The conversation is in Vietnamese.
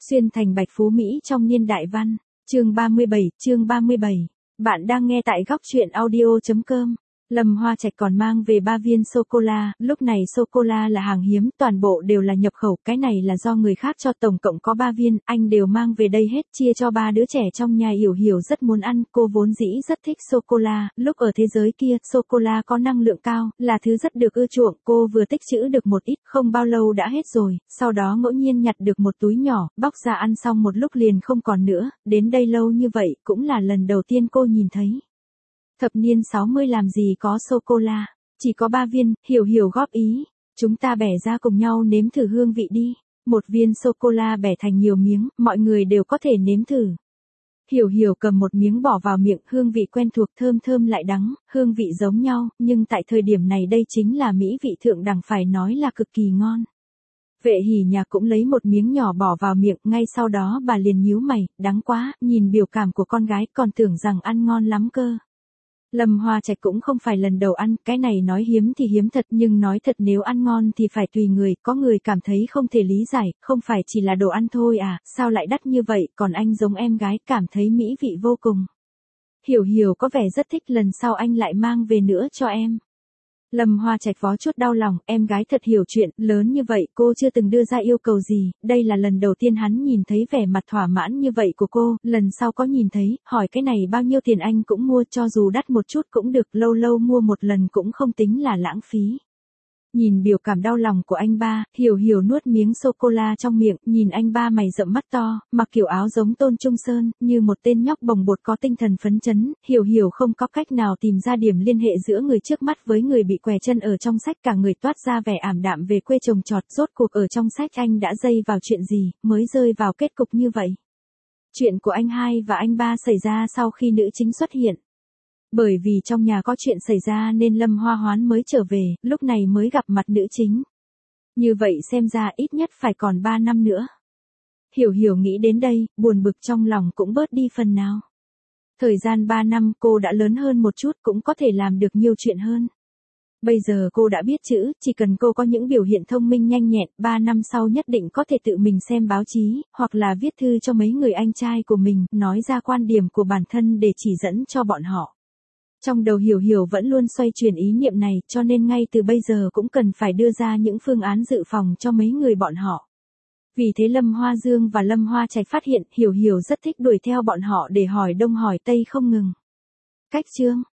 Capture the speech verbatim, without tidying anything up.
Xuyên thành Bạch Phú Mỹ trong niên đại văn, chương ba mươi bảy, chương ba mươi bảy. Bạn đang nghe tại góc truyện audio chấm com. Lâm Hoa Trạch còn mang về ba viên sô-cô-la, lúc này sô-cô-la là hàng hiếm, toàn bộ đều là nhập khẩu, cái này là do người khác cho, tổng cộng có ba viên, anh đều mang về đây hết, chia cho ba đứa trẻ trong nhà. Hiểu Hiểu rất muốn ăn, cô vốn dĩ rất thích sô-cô-la, lúc ở thế giới kia, sô-cô-la có năng lượng cao, là thứ rất được ưa chuộng, cô vừa tích trữ được một ít, không bao lâu đã hết rồi, sau đó ngẫu nhiên nhặt được một túi nhỏ, bóc ra ăn xong một lúc liền không còn nữa, đến đây lâu như vậy, cũng là lần đầu tiên cô nhìn thấy. Thập niên sáu mươi làm gì có sô-cô-la, chỉ có ba viên. Hiểu Hiểu góp ý, chúng ta bẻ ra cùng nhau nếm thử hương vị đi. Một viên sô-cô-la bẻ thành nhiều miếng, mọi người đều có thể nếm thử. Hiểu Hiểu cầm một miếng bỏ vào miệng, hương vị quen thuộc, thơm thơm lại đắng, hương vị giống nhau, nhưng tại thời điểm này đây chính là mỹ vị thượng đẳng, phải nói là cực kỳ ngon. Vệ Hỉ Nhà cũng lấy một miếng nhỏ bỏ vào miệng, ngay sau đó bà liền nhíu mày, đắng quá, nhìn biểu cảm của con gái còn tưởng rằng ăn ngon lắm cơ. Lâm Hoa Trạch cũng không phải lần đầu ăn, cái này nói hiếm thì hiếm thật, nhưng nói thật nếu ăn ngon thì phải tùy người, có người cảm thấy không thể lý giải, không phải chỉ là đồ ăn thôi à, sao lại đắt như vậy, còn anh giống em gái, cảm thấy mỹ vị vô cùng. Hiểu Hiểu có vẻ rất thích, lần sau anh lại mang về nữa cho em. Lâm Hoa Trạch có chút đau lòng, em gái thật hiểu chuyện, lớn như vậy cô chưa từng đưa ra yêu cầu gì, đây là lần đầu tiên hắn nhìn thấy vẻ mặt thỏa mãn như vậy của cô, lần sau có nhìn thấy, hỏi cái này bao nhiêu tiền anh cũng mua, cho dù đắt một chút cũng được, lâu lâu mua một lần cũng không tính là lãng phí. Nhìn biểu cảm đau lòng của anh ba, Hiểu Hiểu nuốt miếng sô-cô-la trong miệng, nhìn anh ba mày rậm mắt to, mặc kiểu áo giống Tôn Trung Sơn, như một tên nhóc bồng bột có tinh thần phấn chấn. Hiểu Hiểu không có cách nào tìm ra điểm liên hệ giữa người trước mắt với người bị què chân ở trong sách, cả người toát ra vẻ ảm đạm về quê trồng trọt. Rốt cuộc ở trong sách anh đã dây vào chuyện gì, mới rơi vào kết cục như vậy. Chuyện của anh hai và anh ba xảy ra sau khi nữ chính xuất hiện. Bởi vì trong nhà có chuyện xảy ra nên Lâm Hoa Hoán mới trở về, lúc này mới gặp mặt nữ chính. Như vậy xem ra ít nhất phải còn ba năm nữa. Hiểu Hiểu nghĩ đến đây, buồn bực trong lòng cũng bớt đi phần nào. Thời gian ba năm cô đã lớn hơn một chút, cũng có thể làm được nhiều chuyện hơn. Bây giờ cô đã biết chữ, chỉ cần cô có những biểu hiện thông minh nhanh nhẹn, ba năm sau nhất định có thể tự mình xem báo chí, hoặc là viết thư cho mấy người anh trai của mình, nói ra quan điểm của bản thân để chỉ dẫn cho bọn họ. Trong đầu Hiểu Hiểu vẫn luôn xoay chuyển ý niệm này, cho nên ngay từ bây giờ cũng cần phải đưa ra những phương án dự phòng cho mấy người bọn họ. Vì thế Lâm Hoa Dương và Lâm Hoa Trạch phát hiện Hiểu Hiểu rất thích đuổi theo bọn họ để hỏi đông hỏi tây không ngừng. Cách chương